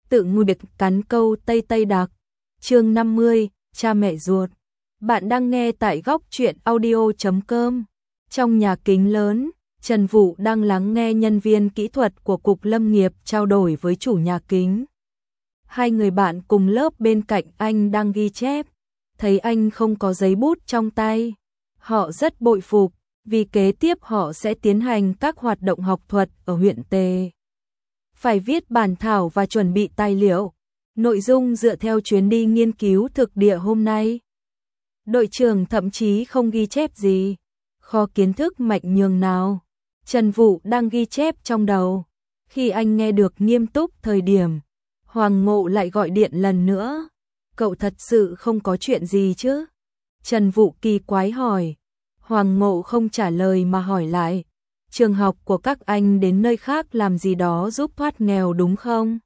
tự ngùi biệt cắn câu Tây Tây Đặc. Chương 50, cha mẹ ruột. Bạn đang nghe tại góc truyện audio.com. Trong nhà kính lớn, Trần Vũ đang lắng nghe nhân viên kỹ thuật của Cục Lâm nghiệp trao đổi với chủ nhà kính. Hai người bạn cùng lớp bên cạnh anh đang ghi chép, thấy anh không có giấy bút trong tay. Họ rất bội phục, vì kế tiếp họ sẽ tiến hành các hoạt động học thuật ở huyện Tề. Phải viết bản thảo và chuẩn bị tài liệu, nội dung dựa theo chuyến đi nghiên cứu thực địa hôm nay. Đội trưởng thậm chí không ghi chép gì, kho kiến thức mạnh nhường nào. Trần Vũ đang ghi chép trong đầu. Khi anh nghe được nghiêm túc thời điểm, Hoàng Ngộ lại gọi điện lần nữa. Cậu thật sự không có chuyện gì chứ? Trần Vũ kỳ quái hỏi. Hoàng Ngộ không trả lời mà hỏi lại. Trường học của các anh đến nơi khác làm gì đó giúp thoát nghèo đúng không?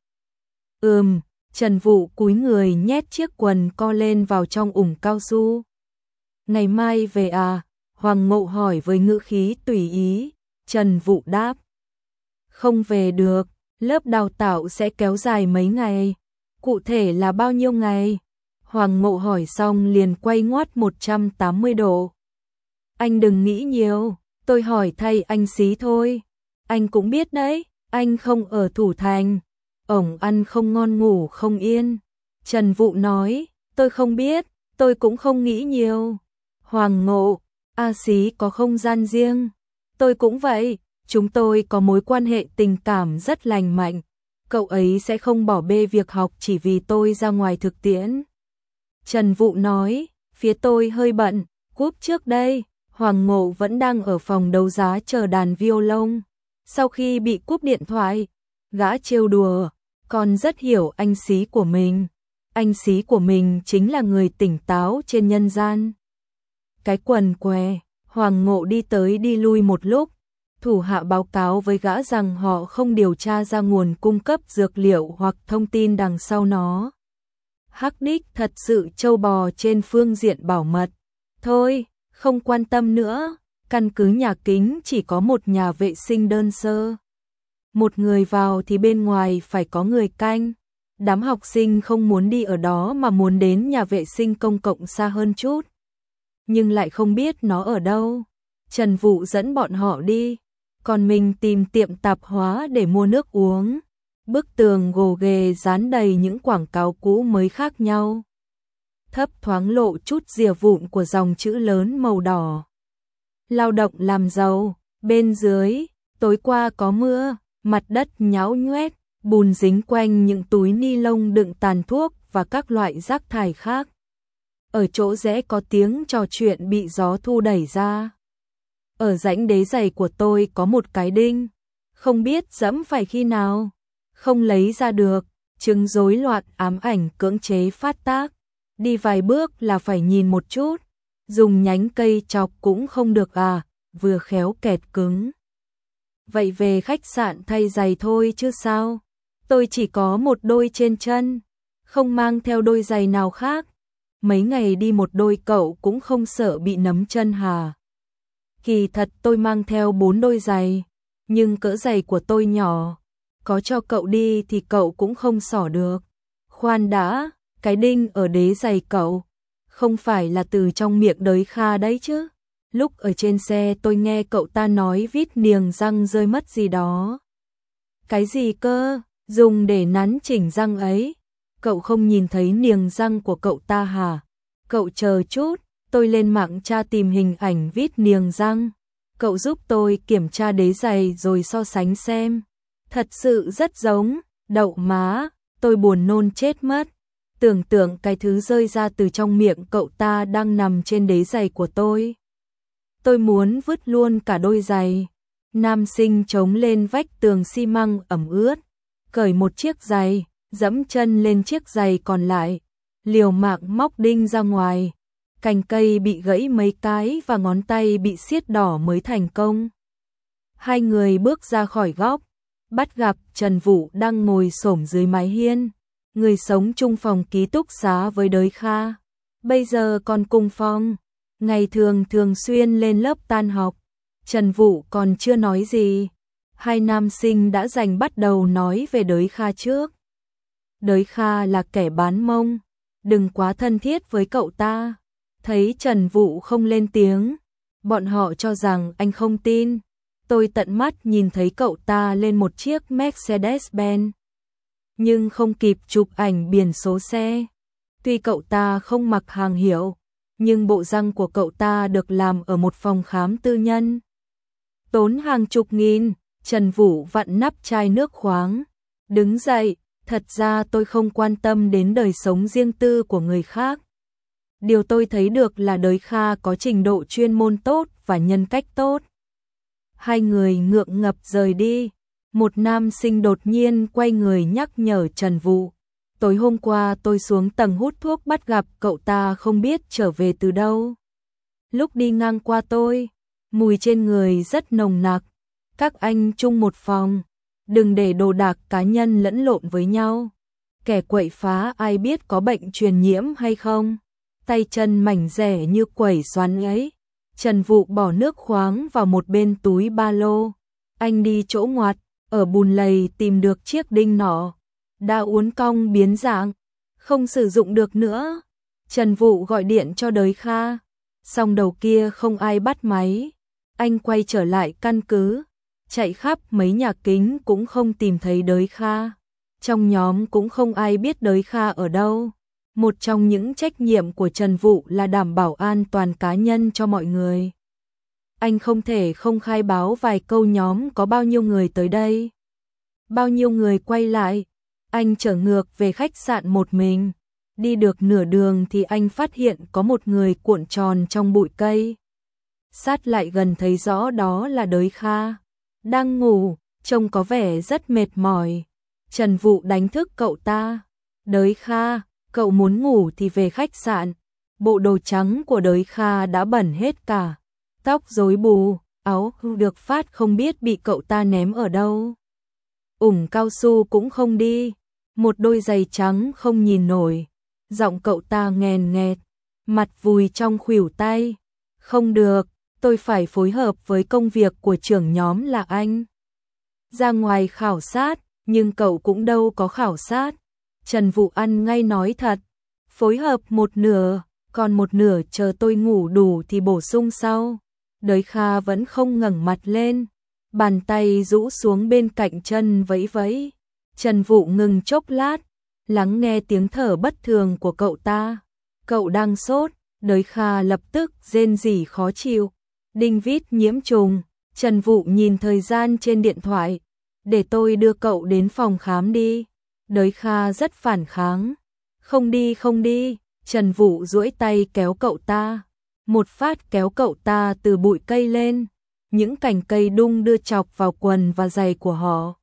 Trần Vũ cúi người nhét chiếc quần co lên vào trong ủng cao su. Ngày mai về à? Hoàng Ngộ hỏi với ngữ khí tùy ý. Trần Vũ đáp. Không về được, lớp đào tạo sẽ kéo dài mấy ngày. Cụ thể là bao nhiêu ngày? Hoàng Ngộ hỏi xong liền quay ngoắt 180 độ. Anh đừng nghĩ nhiều, tôi hỏi thay anh xí thôi. Anh cũng biết đấy, anh không ở Thủ Thành. Ổng ăn không ngon ngủ không yên. Trần Vũ nói, tôi không biết, tôi cũng không nghĩ nhiều. Hoàng Ngộ, A Xí có không gian riêng. Tôi cũng vậy, chúng tôi có mối quan hệ tình cảm rất lành mạnh. Cậu ấy sẽ không bỏ bê việc học chỉ vì tôi ra ngoài thực tiễn. Trần Vũ nói, phía tôi hơi bận, cúp trước đây. Hoàng Ngộ vẫn đang ở phòng đấu giá chờ đàn violon. Sau khi bị cúp điện thoại, gã trêu đùa, còn rất hiểu anh xí của mình. Anh xí của mình chính là người tỉnh táo trên nhân gian. Cái quần què, Hoàng Ngộ đi tới đi lui một lúc. Thủ hạ báo cáo với gã rằng họ không điều tra ra nguồn cung cấp dược liệu hoặc thông tin đằng sau nó. Hắc đích thật sự trâu bò trên phương diện bảo mật. Thôi, không quan tâm nữa, căn cứ nhà kính chỉ có một nhà vệ sinh đơn sơ. Một người vào thì bên ngoài phải có người canh. Đám học sinh không muốn đi ở đó mà muốn đến nhà vệ sinh công cộng xa hơn chút. Nhưng lại không biết nó ở đâu. Trần Vũ dẫn bọn họ đi, còn mình tìm tiệm tạp hóa để mua nước uống. Bức tường gồ ghề dán đầy những quảng cáo cũ mới khác nhau. Thấp thoáng lộ chút rìa vụn của dòng chữ lớn màu đỏ. Lao động làm giàu, bên dưới, tối qua có mưa, mặt đất nhão nhoét, bùn dính quanh những túi ni lông đựng tàn thuốc và các loại rác thải khác. Ở chỗ rẽ có tiếng trò chuyện bị gió thu đẩy ra. Ở rãnh đế giày của tôi có một cái đinh, không biết giẫm phải khi nào, không lấy ra được, chứng rối loạn ám ảnh cưỡng chế phát tác. Đi vài bước là phải nhìn một chút, dùng nhánh cây chọc cũng không được à, vừa khéo kẹt cứng. Vậy về khách sạn thay giày thôi chứ sao, tôi chỉ có một đôi trên chân, không mang theo đôi giày nào khác. Mấy ngày đi một đôi cậu cũng không sợ bị nấm chân hả? Kỳ thật tôi mang theo 4 đôi giày, nhưng cỡ giày của tôi nhỏ, có cho cậu đi thì cậu cũng không xỏ được. Khoan đã, cái đinh ở đế giày cậu, không phải là từ trong miệng Đới Kha đấy chứ? Lúc ở trên xe tôi nghe cậu ta nói vít niềng răng rơi mất gì đó. Cái gì cơ? Dùng để nắn chỉnh răng ấy. Cậu không nhìn thấy niềng răng của cậu ta hả? Cậu chờ chút, tôi lên mạng tra tìm hình ảnh vít niềng răng. Cậu giúp tôi kiểm tra đế giày rồi so sánh xem. Thật sự rất giống, đậu má, tôi buồn nôn chết mất. Tưởng tượng cái thứ rơi ra từ trong miệng cậu ta đang nằm trên đế giày của tôi. Tôi muốn vứt luôn cả đôi giày. Nam sinh chống lên vách tường xi măng ẩm ướt, cởi một chiếc giày, dẫm chân lên chiếc giày còn lại, liều mạng móc đinh ra ngoài. Cành cây bị gãy mấy cái và ngón tay bị xiết đỏ mới thành công. Hai người bước ra khỏi góc, bắt gặp Trần Vũ đang ngồi xổm dưới mái hiên. Người sống chung phòng ký túc xá với Đới Kha, bây giờ còn cùng phòng, ngày thường thường xuyên lên lớp tan học. Trần Vũ còn chưa nói gì, hai nam sinh đã giành bắt đầu nói về Đới Kha trước. Đới Kha là kẻ bán mông, đừng quá thân thiết với cậu ta. Thấy Trần Vũ không lên tiếng, bọn họ cho rằng anh không tin. Tôi tận mắt nhìn thấy cậu ta lên một chiếc Mercedes-Benz, nhưng không kịp chụp ảnh biển số xe. Tuy cậu ta không mặc hàng hiệu, nhưng bộ răng của cậu ta được làm ở một phòng khám tư nhân. Tốn hàng chục nghìn. Trần Vũ vặn nắp chai nước khoáng, đứng dậy, thật ra tôi không quan tâm đến đời sống riêng tư của người khác. Điều tôi thấy được là Đới Kha có trình độ chuyên môn tốt và nhân cách tốt. Hai người ngượng ngập rời đi. Một nam sinh đột nhiên quay người nhắc nhở Trần Vũ. Tối hôm qua tôi xuống tầng hút thuốc bắt gặp cậu ta không biết trở về từ đâu. Lúc đi ngang qua tôi, mùi trên người rất nồng nặc. Các anh chung một phòng, đừng để đồ đạc cá nhân lẫn lộn với nhau. Kẻ quậy phá ai biết có bệnh truyền nhiễm hay không. Tay chân mảnh rẻ như quẩy xoắn ấy. Trần Vũ bỏ nước khoáng vào một bên túi ba lô. Anh đi chỗ ngoặt, ở bùn lầy tìm được chiếc đinh nọ. Đã uốn cong biến dạng, không sử dụng được nữa. Trần Vũ gọi điện cho Đới Kha, song đầu kia không ai bắt máy. Anh quay trở lại căn cứ, chạy khắp mấy nhà kính cũng không tìm thấy Đới Kha. Trong nhóm cũng không ai biết Đới Kha ở đâu. Một trong những trách nhiệm của Trần Vũ là đảm bảo an toàn cá nhân cho mọi người. Anh không thể không khai báo vài câu nhóm có bao nhiêu người tới đây, bao nhiêu người quay lại. Anh trở ngược về khách sạn một mình. Đi được nửa đường thì anh phát hiện có một người cuộn tròn trong bụi cây. Sát lại gần thấy rõ đó là Đới Kha, đang ngủ, trông có vẻ rất mệt mỏi. Trần Vũ đánh thức cậu ta. Đới Kha, cậu muốn ngủ thì về khách sạn. Bộ đồ trắng của Đới Kha đã bẩn hết cả. Tóc rối bù, áo được phát không biết bị cậu ta ném ở đâu. Ủng cao su cũng không đi. Một đôi giày trắng không nhìn nổi. Giọng cậu ta nghèn nghẹt, mặt vùi trong khuỷu tay. Không được, tôi phải phối hợp với công việc của trưởng nhóm là anh. Ra ngoài khảo sát, nhưng cậu cũng đâu có khảo sát. Trần Vũ ăn ngay nói thật. Phối hợp một nửa, còn một nửa chờ tôi ngủ đủ thì bổ sung sau. Đới Kha vẫn không ngẩng mặt lên, bàn tay rũ xuống bên cạnh chân vẫy vẫy. Trần Vũ ngừng chốc lát, lắng nghe tiếng thở bất thường của cậu ta. Cậu đang sốt. Đới Kha lập tức rên rỉ khó chịu. Đinh vít nhiễm trùng. Trần Vũ nhìn thời gian trên điện thoại. Để tôi đưa cậu đến phòng khám đi. Đới Kha rất phản kháng. Không đi không đi. Trần Vũ duỗi tay kéo cậu ta. Một phát kéo cậu ta từ bụi cây lên. Những cành cây đung đưa chọc vào quần và giày của họ.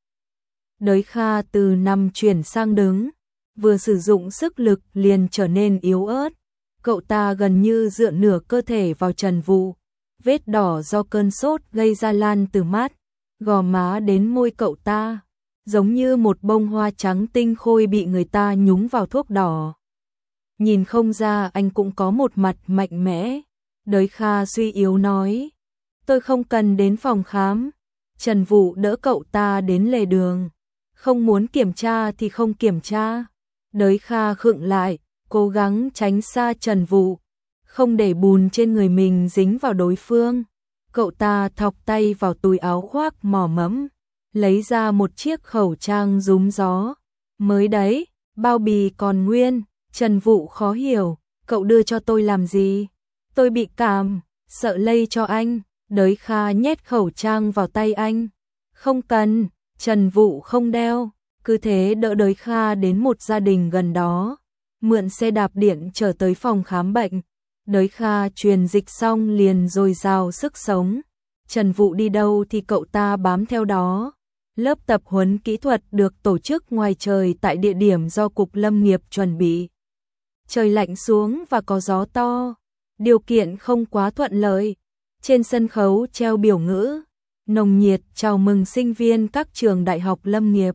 Đới Kha từ nằm chuyển sang đứng. Vừa sử dụng sức lực liền trở nên yếu ớt. Cậu ta gần như dựa nửa cơ thể vào Trần Vũ. Vết đỏ do cơn sốt gây ra lan từ mắt, gò má đến môi cậu ta, giống như một bông hoa trắng tinh khôi bị người ta nhúng vào thuốc đỏ. Nhìn không ra anh cũng có một mặt mạnh mẽ. Đới Kha suy yếu nói, tôi không cần đến phòng khám. Trần Vũ đỡ cậu ta đến lề đường. Không muốn kiểm tra thì không kiểm tra. Đới Kha khựng lại, cố gắng tránh xa Trần Vũ, không để bùn trên người mình dính vào đối phương. Cậu ta thọc tay vào túi áo khoác mỏ mẫm, lấy ra một chiếc khẩu trang rúm gió. Mới đấy, bao bì còn nguyên. Trần Vũ khó hiểu, cậu đưa cho tôi làm gì? Tôi bị cảm, sợ lây cho anh. Đới Kha nhét khẩu trang vào tay anh. Không cần. Trần Vũ không đeo, cứ thế đỡ Đới Kha đến một gia đình gần đó, mượn xe đạp điện trở tới phòng khám bệnh. Đới Kha truyền dịch xong liền dồi dào sức sống. Trần Vũ đi đâu thì cậu ta bám theo đó. Lớp tập huấn kỹ thuật được tổ chức ngoài trời tại địa điểm do Cục Lâm nghiệp chuẩn bị. Trời lạnh xuống và có gió to, điều kiện không quá thuận lợi. Trên sân khấu treo biểu ngữ nồng nhiệt chào mừng sinh viên các trường đại học lâm nghiệp.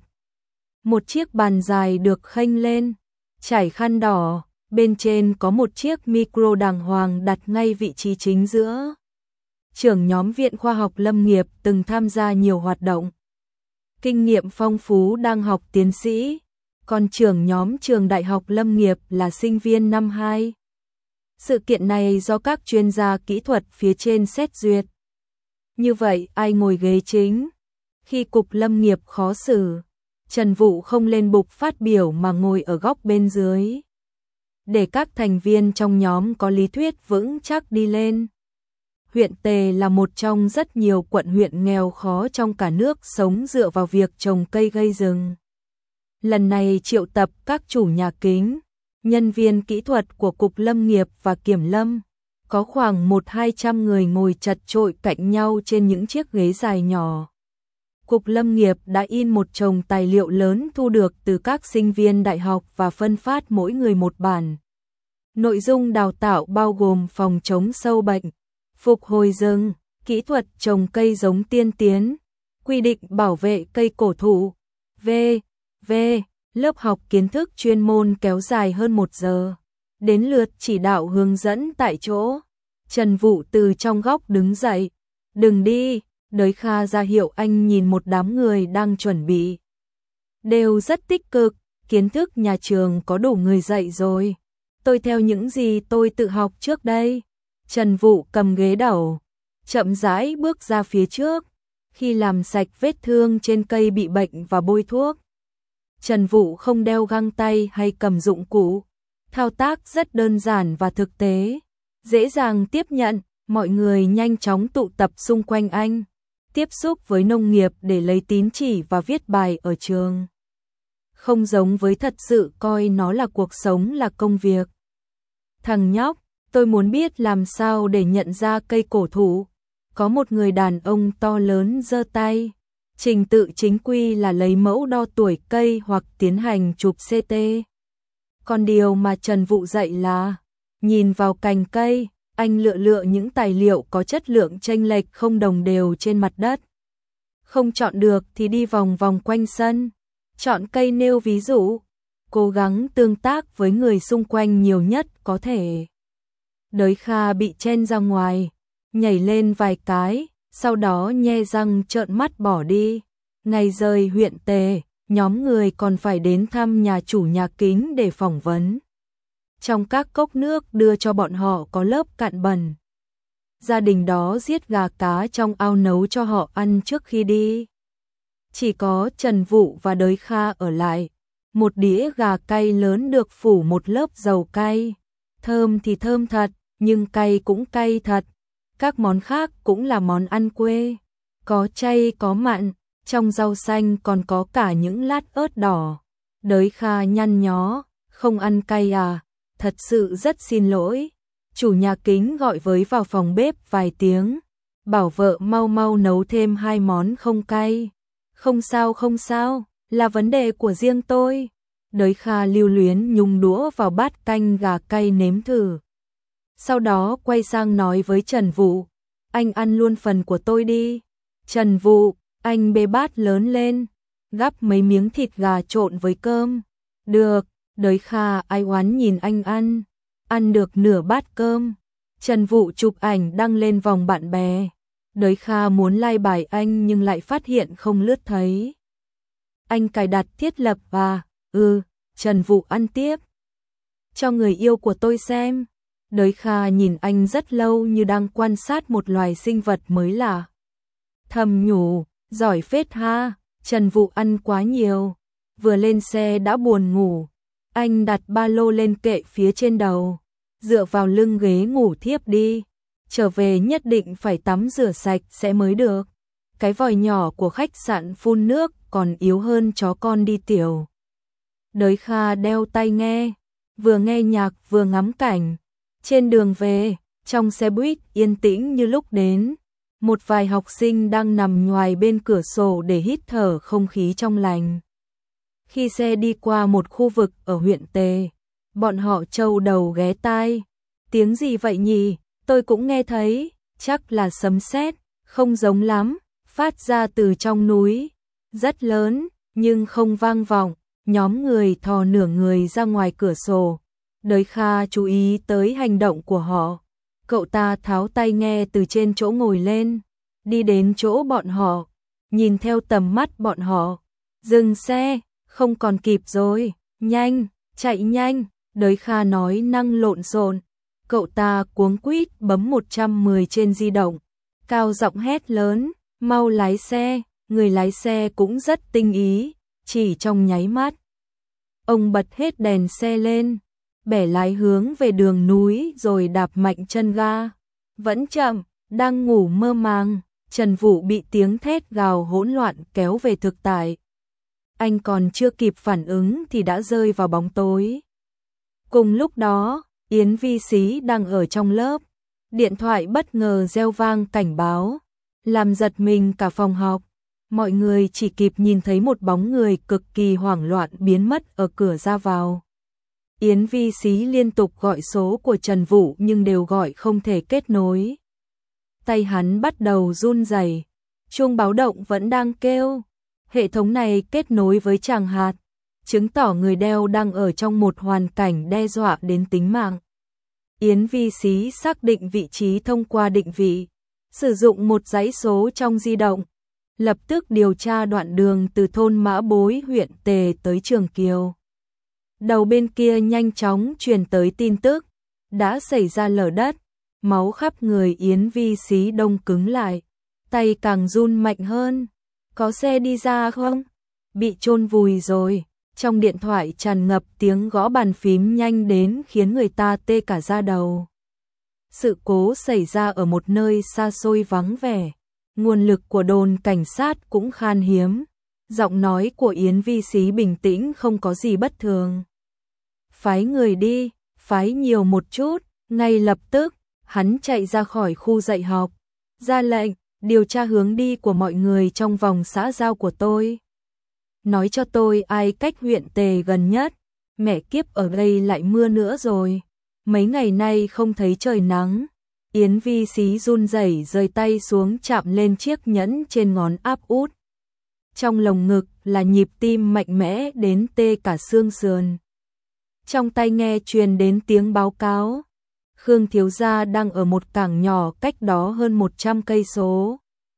Một chiếc bàn dài được khênh lên, trải khăn đỏ, bên trên có một chiếc micro đàng hoàng đặt ngay vị trí chính giữa. Trưởng nhóm Viện Khoa học Lâm nghiệp từng tham gia nhiều hoạt động, kinh nghiệm phong phú đang học tiến sĩ. còn trưởng nhóm trường Đại học Lâm nghiệp là sinh viên năm 2. Sự kiện này do các chuyên gia kỹ thuật phía trên xét duyệt. Như vậy ai ngồi ghế chính? Khi cục Lâm nghiệp khó xử, Trần Vũ không lên bục phát biểu mà ngồi ở góc bên dưới. Để các thành viên trong nhóm có lý thuyết vững chắc đi lên. Huyện Tề là một trong rất nhiều quận huyện nghèo khó trong cả nước sống dựa vào việc trồng cây gây rừng. Lần này triệu tập các chủ nhà kính, nhân viên kỹ thuật của Cục Lâm nghiệp và Kiểm lâm, có khoảng 100-200 người ngồi chật chội cạnh nhau trên những chiếc ghế dài nhỏ. Cục Lâm nghiệp đã in một chồng tài liệu lớn thu được từ các sinh viên đại học và phân phát mỗi người một bản. Nội dung đào tạo bao gồm phòng chống sâu bệnh, phục hồi rừng, kỹ thuật trồng cây giống tiên tiến, quy định bảo vệ cây cổ thụ, v.v. Lớp học kiến thức chuyên môn kéo dài hơn 1 giờ. Đến lượt chỉ đạo hướng dẫn tại chỗ. Trần Vũ từ trong góc đứng dậy. Đừng đi, Đới Kha ra hiệu anh nhìn một đám người đang chuẩn bị. Đều rất tích cực, kiến thức nhà trường có đủ người dạy rồi. Tôi theo những gì tôi tự học trước đây. Trần Vũ cầm ghế đầu, chậm rãi bước ra phía trước. Khi làm sạch vết thương trên cây bị bệnh và bôi thuốc, Trần Vũ không đeo găng tay hay cầm dụng cụ. Thao tác rất đơn giản và thực tế, dễ dàng tiếp nhận, mọi người nhanh chóng tụ tập xung quanh anh, tiếp xúc với nông nghiệp để lấy tín chỉ và viết bài ở trường. Không giống với thật sự coi nó là cuộc sống là công việc. Thằng nhóc, tôi muốn biết làm sao để nhận ra cây cổ thụ. Có một người đàn ông to lớn giơ tay. Trình tự chính quy là lấy mẫu đo tuổi cây hoặc tiến hành chụp CT. Còn điều mà Trần Vũ dạy là nhìn vào cành cây, anh lựa những tài liệu có chất lượng chênh lệch không đồng đều trên mặt đất. Không chọn được thì đi vòng vòng quanh sân, chọn cây nêu ví dụ, cố gắng tương tác với người xung quanh nhiều nhất có thể. Đới Kha bị chen ra ngoài, nhảy lên vài cái, sau đó nhe răng trợn mắt bỏ đi. Ngày rời huyện Tề, nhóm người còn phải đến thăm nhà chủ nhà kính để phỏng vấn. Trong các cốc nước đưa cho bọn họ có lớp cạn bẩn. Gia đình đó giết gà cá trong ao nấu cho họ ăn trước khi đi. Chỉ có Trần Vũ và Đới Kha ở lại. Một đĩa gà cay lớn được phủ một lớp dầu cay. Thơm thì thơm thật, nhưng cay cũng cay thật. Các món khác cũng là món ăn quê. Có chay có mặn, trong rau xanh còn có cả những lát ớt đỏ. Đới Kha nhăn nhó, không ăn cay à? Thật sự rất xin lỗi. Chủ nhà kính gọi với vào phòng bếp vài tiếng, bảo vợ mau mau nấu thêm 2 món không cay. Không sao, là vấn đề của riêng tôi. Đới Kha lưu luyến nhúng đũa vào bát canh gà cay nếm thử. Sau đó quay sang nói với Trần Vũ, anh ăn luôn phần của tôi đi. Trần Vũ, anh bê bát lớn lên, gắp mấy miếng thịt gà trộn với cơm. Được. Đới Kha ai oán nhìn anh ăn được nửa bát cơm. Trần Vũ chụp ảnh đăng lên vòng bạn bè. Đới Kha muốn like bài anh nhưng lại phát hiện không lướt thấy. Anh cài đặt thiết lập và, Trần Vũ ăn tiếp. Cho người yêu của tôi xem. Đới Kha nhìn anh rất lâu như đang quan sát một loài sinh vật mới lạ. Thầm nhủ, giỏi phết ha, Trần Vũ ăn quá nhiều. Vừa lên xe đã buồn ngủ. Anh đặt ba lô lên kệ phía trên đầu, dựa vào lưng ghế ngủ thiếp đi. Trở về nhất định phải tắm rửa sạch sẽ mới được. Cái vòi nhỏ của khách sạn phun nước còn yếu hơn chó con đi tiểu. Đới Kha đeo tai nghe, vừa nghe nhạc vừa ngắm cảnh. Trên đường về, trong xe buýt yên tĩnh như lúc đến. Một vài học sinh đang nằm nhoài bên cửa sổ để hít thở không khí trong lành. Khi xe đi qua một khu vực ở huyện Tề, bọn họ trâu đầu ghé tai. Tiếng gì vậy nhỉ? Tôi cũng nghe thấy, chắc là sấm sét, không giống lắm, phát ra từ trong núi. Rất lớn, nhưng không vang vọng. Nhóm người thò nửa người ra ngoài cửa sổ. Đới Kha chú ý tới hành động của họ. Cậu ta tháo tai nghe từ trên chỗ ngồi lên, đi đến chỗ bọn họ, nhìn theo tầm mắt bọn họ. Dừng xe, không còn kịp rồi, nhanh, chạy nhanh, Đới Kha nói năng lộn xộn. Cậu ta cuống quýt bấm 110 trên di động, cao giọng hét lớn, mau lái xe, người lái xe cũng rất tinh ý, chỉ trong nháy mắt. Ông bật hết đèn xe lên, bẻ lái hướng về đường núi rồi đạp mạnh chân ga. Vẫn chậm, đang ngủ mơ màng, Trần Vũ bị tiếng thét gào hỗn loạn kéo về thực tại. Anh còn chưa kịp phản ứng thì đã rơi vào bóng tối. Cùng lúc đó, Yến Vi Xí đang ở trong lớp, điện thoại bất ngờ reo vang cảnh báo, làm giật mình cả phòng học. Mọi người chỉ kịp nhìn thấy một bóng người cực kỳ hoảng loạn biến mất ở cửa ra vào. Yến Vi Xí liên tục gọi số của Trần Vũ nhưng đều gọi không thể kết nối. Tay hắn bắt đầu run rẩy, chuông báo động vẫn đang kêu. Hệ thống này kết nối với Tràng Hạt, chứng tỏ người đeo đang ở trong một hoàn cảnh đe dọa đến tính mạng. Yến Vi Xí xác định vị trí thông qua định vị, sử dụng một dãy số trong di động, lập tức điều tra đoạn đường từ thôn Mã Bối huyện Tề tới Trường Kiều. Đầu bên kia nhanh chóng truyền tới tin tức, đã xảy ra lở đất, máu khắp người. Yến Vi Xí đông cứng lại, tay càng run mạnh hơn. Có xe đi ra không? Bị chôn vùi rồi. Trong điện thoại tràn ngập tiếng gõ bàn phím nhanh đến khiến người ta tê cả da đầu. Sự cố xảy ra ở một nơi xa xôi vắng vẻ, nguồn lực của đồn cảnh sát cũng khan hiếm. Giọng nói của Yến Vi Xí bình tĩnh, không có gì bất thường. Phái người đi, phái nhiều một chút. Ngay lập tức, hắn chạy ra khỏi khu dạy học, ra lệnh điều tra hướng đi của mọi người trong vòng xã giao của tôi. Nói cho tôi ai cách huyện Tề gần nhất. Mẹ kiếp, ở đây lại mưa nữa rồi. Mấy ngày nay không thấy trời nắng. Yến Vi Xí run rẩy rời tay xuống chạm lên chiếc nhẫn trên ngón áp út. Trong lồng ngực là nhịp tim mạnh mẽ đến tê cả xương sườn. Trong tai nghe truyền đến tiếng báo cáo. Khương thiếu gia đang ở một cảng nhỏ cách đó hơn 100 cây số.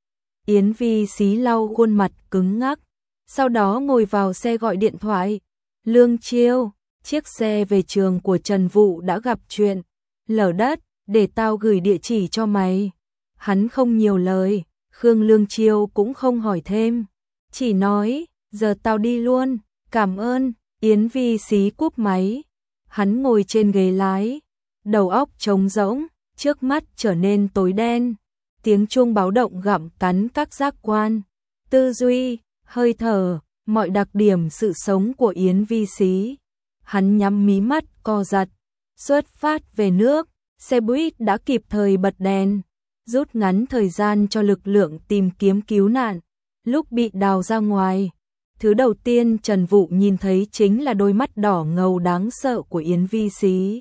Yến Vi Xí lau khuôn mặt cứng ngắc, sau đó ngồi vào xe gọi điện thoại. Lương Chiêu, chiếc xe về trường của Trần Vũ đã gặp chuyện lở đất, để tao gửi địa chỉ cho mày. Hắn không nhiều lời, Khương Lương Chiêu cũng không hỏi thêm, chỉ nói, giờ tao đi luôn, cảm ơn. Yến Vi Xí cúp máy, hắn ngồi trên ghế lái, đầu óc trống rỗng, trước mắt trở nên tối đen. Tiếng chuông báo động gặm cắn các giác quan, tư duy, hơi thở, mọi đặc điểm sự sống của Yến Vi Xí. Hắn nhắm mí mắt co giật, xuất phát về nước, xe buýt đã kịp thời bật đèn, rút ngắn thời gian cho lực lượng tìm kiếm cứu nạn. Lúc bị đào ra ngoài, thứ đầu tiên Trần Vũ nhìn thấy chính là đôi mắt đỏ ngầu đáng sợ của Yến Vi Xí.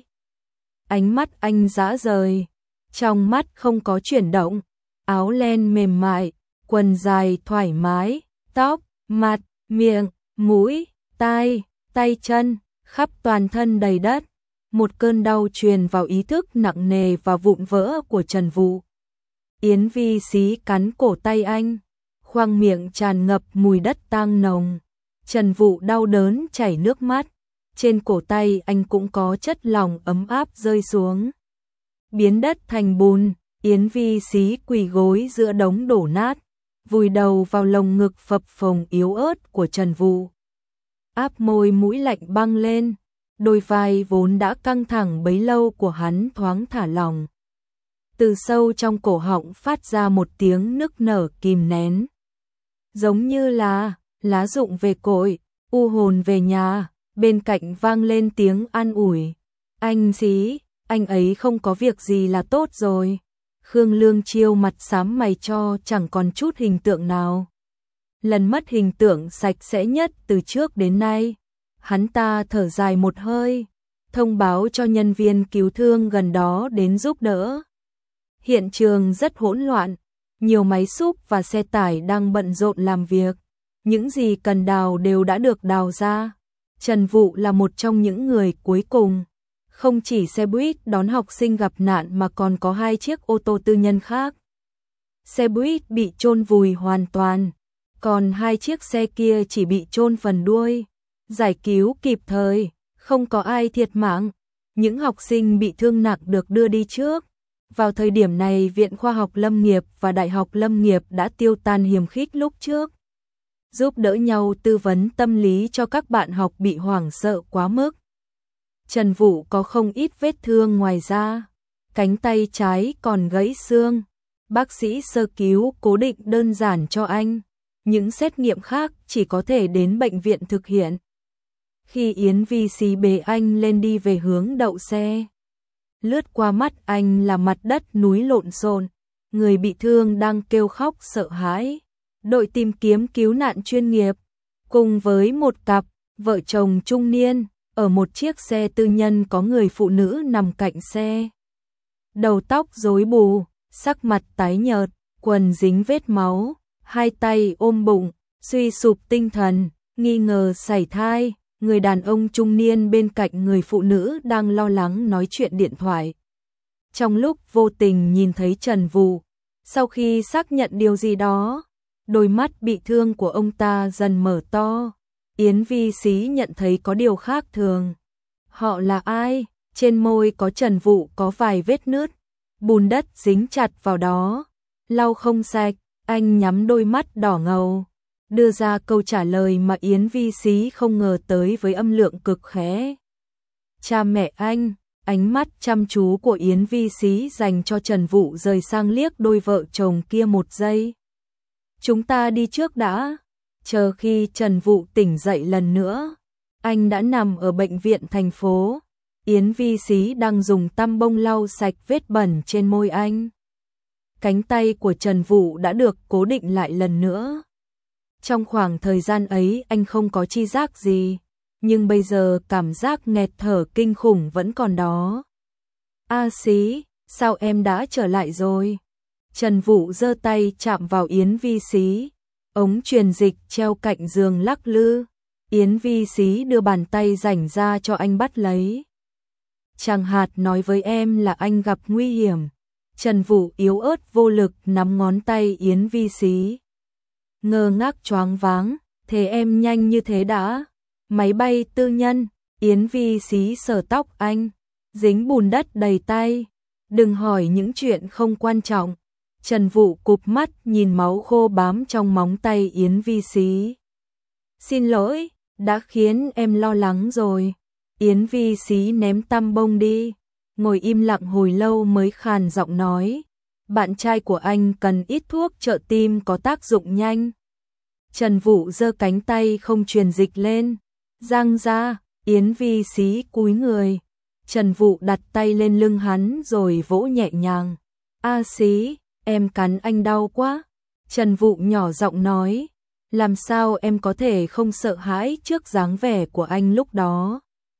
Ánh mắt anh dã rời, trong mắt không có chuyển động, áo len mềm mại, quần dài thoải mái, tóc, mặt, miệng, mũi, tai, tay chân, khắp toàn thân đầy đất. Một cơn đau truyền vào ý thức nặng nề và vụn vỡ của Trần Vũ. Yến Vi Xí cắn cổ tay anh, khoang miệng tràn ngập mùi đất tang nồng. Trần Vũ đau đớn chảy nước mắt, trên cổ tay anh cũng có chất lỏng ấm áp rơi xuống, biến đất thành bùn. Yến Vi Xí quỳ gối giữa đống đổ nát, vùi đầu vào lồng ngực phập phồng yếu ớt của Trần Vũ. Áp môi mũi lạnh băng lên, đôi vai vốn đã căng thẳng bấy lâu của hắn thoáng thả lỏng. Từ sâu trong cổ họng phát ra một tiếng nức nở kìm nén, giống như là lá rụng về cội, u hồn về nhà. Bên cạnh vang lên tiếng an ủi, anh Xí, anh ấy không có việc gì là tốt rồi. Khương Lương Chiêu mặt xám mày cho chẳng còn chút hình tượng nào. Lần mất hình tượng sạch sẽ nhất từ trước đến nay. Hắn ta thở dài một hơi, thông báo cho nhân viên cứu thương gần đó đến giúp đỡ. Hiện trường rất hỗn loạn, nhiều máy xúc và xe tải đang bận rộn làm việc. Những gì cần đào đều đã được đào ra. Trần Vũ là một trong những người cuối cùng. Không chỉ xe buýt đón học sinh gặp nạn mà còn có 2 chiếc ô tô tư nhân khác. Xe buýt bị chôn vùi hoàn toàn, còn 2 chiếc xe kia chỉ bị chôn phần đuôi. giải cứu kịp thời, không có ai thiệt mạng. Những học sinh bị thương nặng được đưa đi trước. Vào thời điểm này, Viện Khoa học Lâm nghiệp và Đại học Lâm nghiệp đã tiêu tan hiềm khích lúc trước, giúp đỡ nhau tư vấn tâm lý cho các bạn học bị hoảng sợ quá mức. Trần Vũ có không ít vết thương ngoài da, cánh tay trái còn gãy xương. Bác sĩ sơ cứu cố định đơn giản cho anh. Những xét nghiệm khác chỉ có thể đến bệnh viện thực hiện. Khi Yến Vi Xí bế anh lên đi về hướng đậu xe, lướt qua mắt anh là mặt đất núi lộn xộn, người bị thương đang kêu khóc sợ hãi. Đội tìm kiếm cứu nạn chuyên nghiệp cùng với một cặp vợ chồng trung niên ở một chiếc xe tư nhân, có người phụ nữ nằm cạnh xe, đầu tóc rối bù, sắc mặt tái nhợt, quần dính vết máu, hai tay ôm bụng, suy sụp tinh thần, nghi ngờ sảy thai. Người đàn ông trung niên bên cạnh người phụ nữ đang lo lắng nói chuyện điện thoại. Trong lúc vô tình nhìn thấy Trần Vũ, sau khi xác nhận điều gì đó, đôi mắt bị thương của ông ta dần mở to. Yến Vi Xí nhận thấy có điều khác thường. Họ là ai? Trên môi có Trần Vũ có vài vết nứt, bùn đất dính chặt vào đó, lau không sạch. Anh nhắm đôi mắt đỏ ngầu, đưa ra câu trả lời mà Yến Vi Xí không ngờ tới với âm lượng cực khẽ. Cha mẹ anh. Ánh mắt chăm chú của Yến Vi Xí dành cho Trần Vũ rời sang liếc đôi vợ chồng kia một giây. Chúng ta đi trước đã. Chờ khi Trần Vũ tỉnh dậy lần nữa, anh đã nằm ở bệnh viện thành phố. Yến Vi Xí đang dùng tăm bông lau sạch vết bẩn trên môi anh. Cánh tay của Trần Vũ đã được cố định lại lần nữa. Trong khoảng thời gian ấy anh không có chi giác gì, nhưng bây giờ cảm giác nghẹt thở kinh khủng vẫn còn đó. A Xí, sao em đã trở lại rồi? Trần Vũ giơ tay chạm vào Yến Vi Xí, ống truyền dịch treo cạnh giường lắc lư. Yến Vi Xí đưa bàn tay rảnh ra cho anh bắt lấy. Chàng Hạt nói với em là anh gặp nguy hiểm. Trần Vũ yếu ớt vô lực nắm ngón tay Yến Vi Xí. Ngơ ngác choáng váng, thế em nhanh như thế đã? Máy bay tư nhân. Yến Vi Xí sờ tóc anh, dính bùn đất đầy tay. Đừng hỏi những chuyện không quan trọng. Trần Vũ cụp mắt nhìn máu khô bám trong móng tay Yến Vi Xí. Xin lỗi, đã khiến em lo lắng rồi. Yến Vi Xí ném tăm bông đi, ngồi im lặng hồi lâu mới khàn giọng nói. Bạn trai của anh cần ít thuốc trợ tim có tác dụng nhanh. Trần Vũ giơ cánh tay không truyền dịch lên, giang ra. Yến Vi Xí cúi người. Trần Vũ đặt tay lên lưng hắn rồi vỗ nhẹ nhàng. A Xí, em cắn anh đau quá. Trần Vũ nhỏ giọng nói. Làm sao em có thể không sợ hãi trước dáng vẻ của anh lúc đó?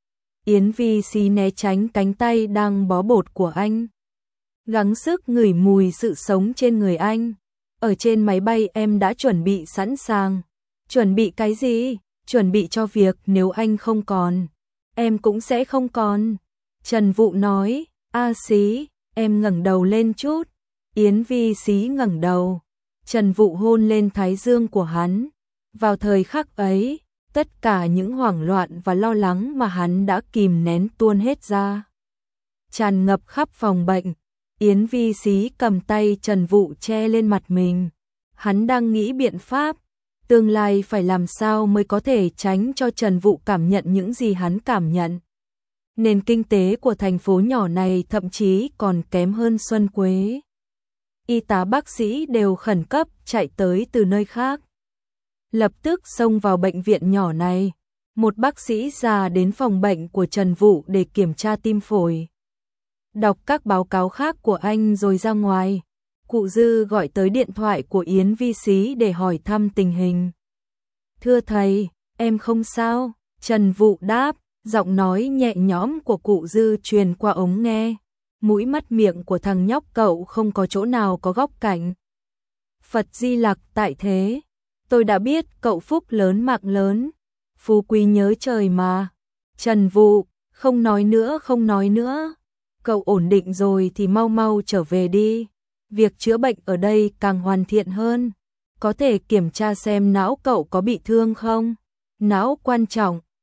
Yến Vi Xí né tránh cánh tay đang bó bột của anh, gắng sức ngửi mùi sự sống trên người anh. Ở trên máy bay em đã chuẩn bị sẵn sàng. Chuẩn bị cái gì? Chuẩn bị cho việc nếu anh không còn, em cũng sẽ không còn. Trần Vũ nói. A Xí, em ngẩng đầu lên chút. Yến Vi Xí ngẩng đầu. Trần Vũ hôn lên thái dương của hắn. Vào thời khắc ấy, tất cả những hoảng loạn và lo lắng mà hắn đã kìm nén tuôn hết ra, tràn ngập khắp phòng bệnh. Yến Vi Xí cầm tay Trần Vũ che lên mặt mình. Hắn đang nghĩ biện pháp, tương lai phải làm sao mới có thể tránh cho Trần Vũ cảm nhận những gì hắn cảm nhận. Nền kinh tế của thành phố nhỏ này thậm chí còn kém hơn Xuân Quế. Y tá bác sĩ đều khẩn cấp chạy tới từ nơi khác, lập tức xông vào bệnh viện nhỏ này. Một bác sĩ già đến phòng bệnh của Trần Vũ để kiểm tra tim phổi, đọc các báo cáo khác của anh rồi ra ngoài. Cụ Dư gọi tới điện thoại của Yến Vi Xí để hỏi thăm tình hình. Thưa thầy, em không sao. Trần Vũ đáp, giọng nói nhẹ nhõm của cụ Dư truyền qua ống nghe. Mũi mắt miệng của thằng nhóc cậu không có chỗ nào có góc cạnh. Phật Di Lặc tại thế. Tôi đã biết cậu phúc lớn mạng lớn, phú quý nhớ trời mà. Trần Vũ, không nói nữa, không nói nữa. Cậu ổn định rồi thì mau mau trở về đi. Việc chữa bệnh ở đây càng hoàn thiện hơn. Có thể kiểm tra xem não cậu có bị thương không? Não quan trọng,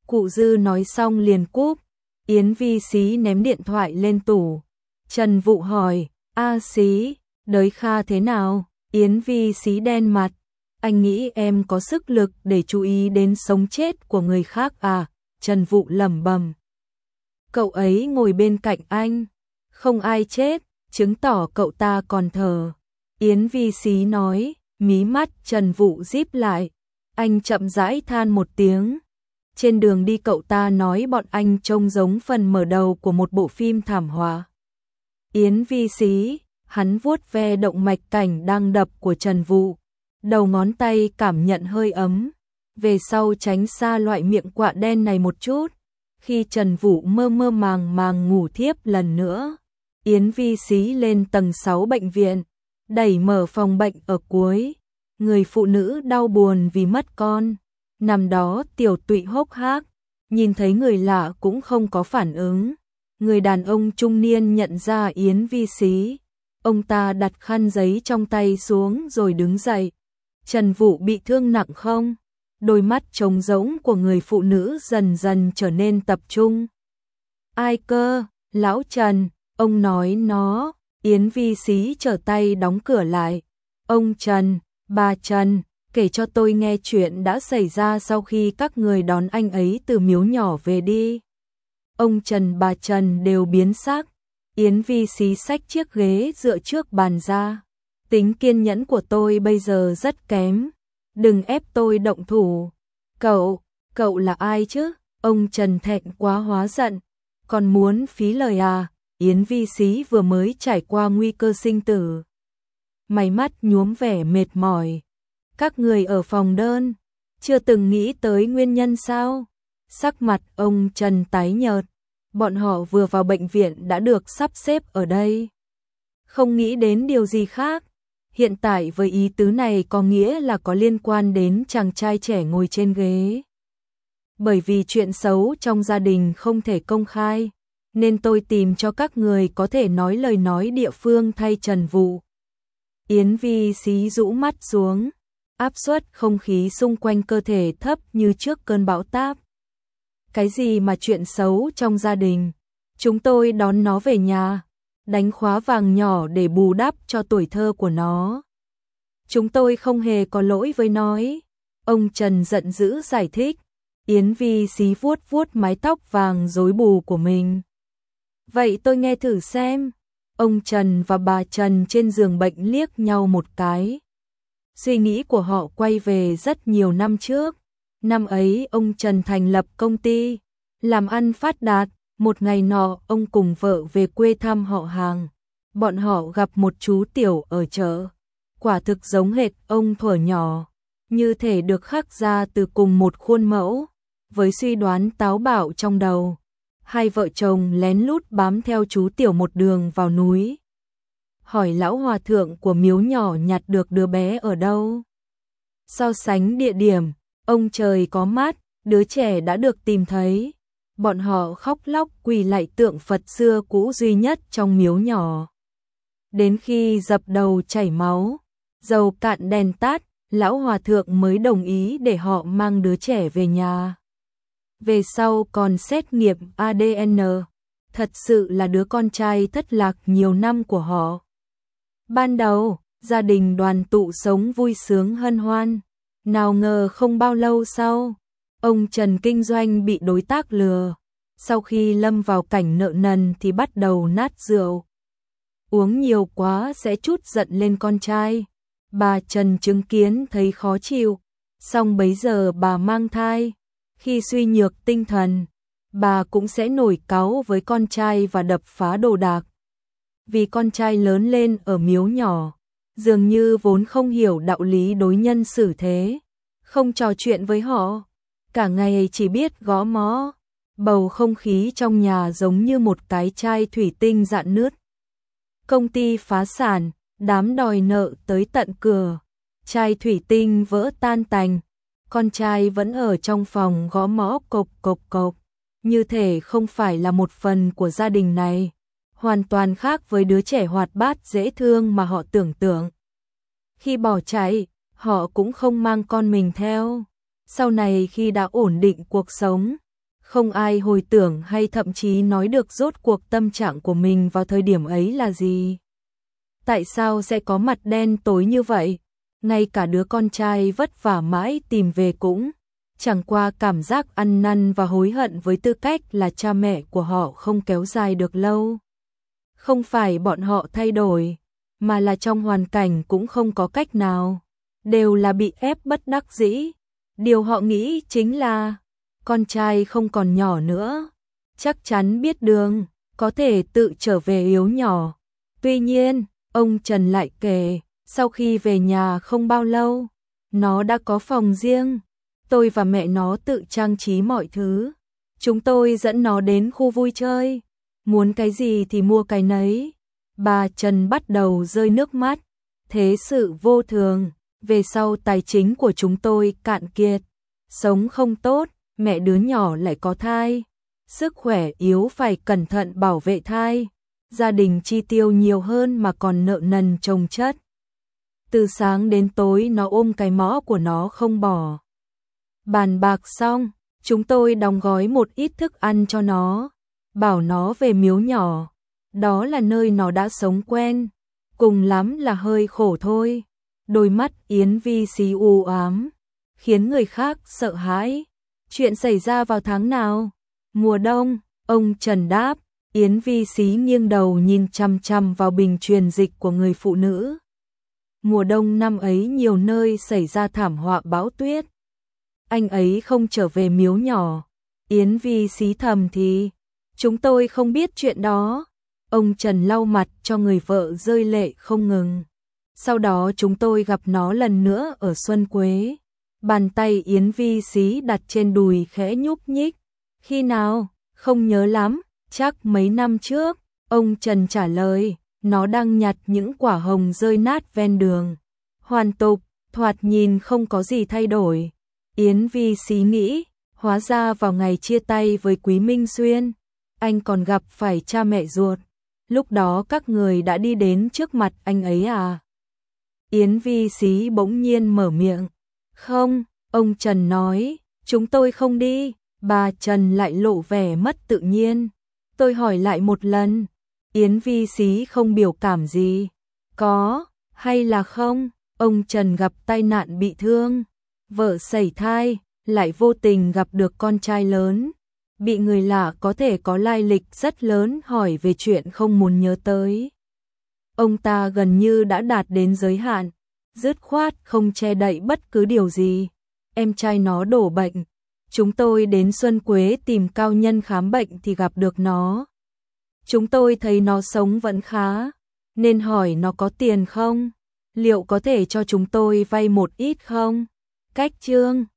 Cụ Dư nói xong liền cúp. Yến Vi Xí ném điện thoại lên tủ. Trần Vũ hỏi, A Xí, đới Kha thế nào? Yến Vi Xí đen mặt. Anh nghĩ em có sức lực để chú ý đến sống chết của người khác à? Trần Vũ lẩm bẩm. Cậu ấy ngồi bên cạnh anh. Không ai chết, chứng tỏ cậu ta còn thở. Yến Vi Xí nói, mí mắt Trần Vũ díp lại. Anh chậm rãi than một tiếng. Trên đường đi cậu ta nói bọn anh trông giống phần mở đầu của một bộ phim thảm họa. Yến Vi Xí, hắn vuốt ve động mạch cảnh đang đập của Trần Vũ. Đầu ngón tay cảm nhận hơi ấm. Về sau tránh xa loại miệng quạ đen này một chút. Khi Trần Vũ mơ mơ màng màng ngủ thiếp lần nữa, Yến Vi Xí lên tầng 6 bệnh viện, đẩy mở phòng bệnh ở cuối. Người phụ nữ đau buồn vì mất con, nằm đó tiểu tụy hốc hác, nhìn thấy người lạ cũng không có phản ứng. Người đàn ông trung niên nhận ra Yến Vi Xí, ông ta đặt khăn giấy trong tay xuống rồi đứng dậy. Trần Vũ bị thương nặng không? Đôi mắt trống rỗng của người phụ nữ dần dần trở nên tập trung. Ai cơ? Lão Trần, ông nói nó. Yến Vi Xí trở tay đóng cửa lại. Ông Trần, bà Trần, kể cho tôi nghe chuyện đã xảy ra sau khi các người đón anh ấy từ miếu nhỏ về đi. Ông Trần bà Trần đều biến sắc. Yến Vi Xí xách chiếc ghế dựa trước bàn ra. Tính kiên nhẫn của tôi bây giờ rất kém. Đừng ép tôi động thủ. Cậu là ai chứ? Ông Trần thẹn quá hóa giận. Còn muốn phí lời à? Yến Vi Xí vừa mới trải qua nguy cơ sinh tử. Mày mắt nhuốm vẻ mệt mỏi. Các người ở phòng đơn, chưa từng nghĩ tới nguyên nhân sao? Sắc mặt ông Trần tái nhợt. Bọn họ vừa vào bệnh viện đã được sắp xếp ở đây. Không nghĩ đến điều gì khác. Hiện tại với ý tứ này có nghĩa là có liên quan đến chàng trai trẻ ngồi trên ghế. Bởi vì chuyện xấu trong gia đình không thể công khai, nên tôi tìm cho các người có thể nói lời nói địa phương thay Trần Vũ. Yến Vi Xí rũ mắt xuống, áp suất không khí xung quanh cơ thể thấp như trước cơn bão táp. Cái gì mà chuyện xấu trong gia đình? Chúng tôi đón nó về nhà, đánh khóa vàng nhỏ để bù đắp cho tuổi thơ của nó. Chúng tôi không hề có lỗi với nó. Ông Trần giận dữ giải thích. Yến Vi Xí vuốt vuốt mái tóc vàng rối bù của mình. Vậy tôi nghe thử xem. Ông Trần và bà Trần trên giường bệnh liếc nhau một cái. Suy nghĩ của họ quay về rất nhiều năm trước. Năm ấy ông Trần thành lập công ty, làm ăn phát đạt. Một ngày nọ ông cùng vợ về quê thăm họ hàng. Bọn họ gặp một chú tiểu ở chợ. Quả thực giống hệt ông thuở nhỏ, như thể được khắc ra từ cùng một khuôn mẫu. Với suy đoán táo bạo trong đầu, hai vợ chồng lén lút bám theo chú tiểu một đường vào núi. Hỏi lão hòa thượng của miếu nhỏ nhặt được đứa bé ở đâu. So sánh địa điểm, ông trời có mắt, đứa trẻ đã được tìm thấy. Bọn họ khóc lóc quỳ lạy tượng Phật xưa cũ duy nhất trong miếu nhỏ. Đến khi dập đầu chảy máu, dầu cạn đèn tắt, lão hòa thượng mới đồng ý để họ mang đứa trẻ về nhà. Về sau còn xét nghiệm ADN, thật sự là đứa con trai thất lạc nhiều năm của họ. Ban đầu, gia đình đoàn tụ sống vui sướng hân hoan. Nào ngờ không bao lâu sau, ông Trần kinh doanh bị đối tác lừa. Sau khi lâm vào cảnh nợ nần thì bắt đầu nát rượu. Uống nhiều quá sẽ trút giận lên con trai. Bà Trần chứng kiến thấy khó chịu. Xong bấy giờ bà mang thai. Khi suy nhược tinh thần, bà cũng sẽ nổi cáu với con trai và đập phá đồ đạc. Vì con trai lớn lên ở miếu nhỏ, dường như vốn không hiểu đạo lý đối nhân xử thế. Không trò chuyện với họ, cả ngày chỉ biết gõ mõ. Bầu không khí trong nhà giống như một cái chai thủy tinh rạn nứt. Công ty phá sản, đám đòi nợ tới tận cửa. Chai thủy tinh vỡ tan tành. Con trai vẫn ở trong phòng gõ mõ cộc cộc cộc. Như thể không phải là một phần của gia đình này. Hoàn toàn khác với đứa trẻ hoạt bát dễ thương mà họ tưởng tượng. Khi bỏ chạy, họ cũng không mang con mình theo. Sau này khi đã ổn định cuộc sống, Không ai hồi tưởng hay thậm chí nói được rốt cuộc tâm trạng của mình vào thời điểm ấy là gì. Tại sao sẽ có mặt đen tối như vậy? Ngay cả đứa con trai vất vả mãi tìm về cũng chẳng qua cảm giác ăn năn và hối hận với tư cách là cha mẹ của họ không kéo dài được lâu. Không phải bọn họ thay đổi, mà là trong hoàn cảnh cũng không có cách nào, đều là bị ép bất đắc dĩ. Điều họ nghĩ chính là con trai không còn nhỏ nữa, chắc chắn biết đường, có thể tự trở về yếu nhỏ. Tuy nhiên, ông Trần lại kể, sau khi về nhà không bao lâu, nó đã có phòng riêng. Tôi và mẹ nó tự trang trí mọi thứ. Chúng tôi dẫn nó đến khu vui chơi. Muốn cái gì thì mua cái nấy. Bà Trần bắt đầu rơi nước mắt. Thế sự vô thường. Về sau tài chính của chúng tôi cạn kiệt. Sống không tốt, mẹ đứa nhỏ lại có thai. Sức khỏe yếu phải cẩn thận bảo vệ thai. Gia đình chi tiêu nhiều hơn mà còn nợ nần chồng chất. Từ sáng đến tối nó ôm cái mõ của nó không bỏ. Bàn bạc xong, chúng tôi đóng gói một ít thức ăn cho nó, bảo nó về miếu nhỏ, đó là nơi nó đã sống quen, cùng lắm là hơi khổ thôi. Đôi mắt Yến Vi xí u ám, khiến người khác sợ hãi. Chuyện xảy ra vào tháng nào? Mùa đông, ông Trần đáp. Yến Vi xí nghiêng đầu nhìn chằm chằm vào bình truyền dịch của người phụ nữ. Mùa đông năm ấy nhiều nơi xảy ra thảm họa bão tuyết. Anh ấy không trở về miếu nhỏ. Yến Vi xí thầm thì, chúng tôi không biết chuyện đó. Ông Trần lau mặt cho người vợ rơi lệ không ngừng. Sau đó chúng tôi gặp nó lần nữa ở Xuân Quế. Bàn tay Yến Vi xí đặt trên đùi khẽ nhúc nhích. Khi nào? Không nhớ lắm, chắc mấy năm trước. Ông Trần trả lời, nó đang nhặt những quả hồng rơi nát ven đường. Hoàn tục, thoạt nhìn không có gì thay đổi. Yến Vi xí nghĩ, hóa ra vào ngày chia tay với Quý Minh Xuyên, anh còn gặp phải cha mẹ ruột. Lúc đó các người đã đi đến trước mặt anh ấy à? Yến Vi xí bỗng nhiên mở miệng. Không, ông Trần nói, chúng tôi không đi. Bà Trần lại lộ vẻ mất tự nhiên. Tôi hỏi lại một lần. Yến Vi xí không biểu cảm gì. Có, hay là không? Ông Trần gặp tai nạn bị thương. Vợ sẩy thai, lại vô tình gặp được con trai lớn. Bị người lạ có thể có lai lịch rất lớn hỏi về chuyện không muốn nhớ tới. Ông ta gần như đã đạt đến giới hạn, dứt khoát không che đậy bất cứ điều gì. Em trai nó đổ bệnh. Chúng tôi đến Xuân Quế tìm cao nhân khám bệnh thì gặp được nó. Chúng tôi thấy nó sống vẫn khá, nên hỏi nó có tiền không? Liệu có thể cho chúng tôi vay một ít không? Cách chương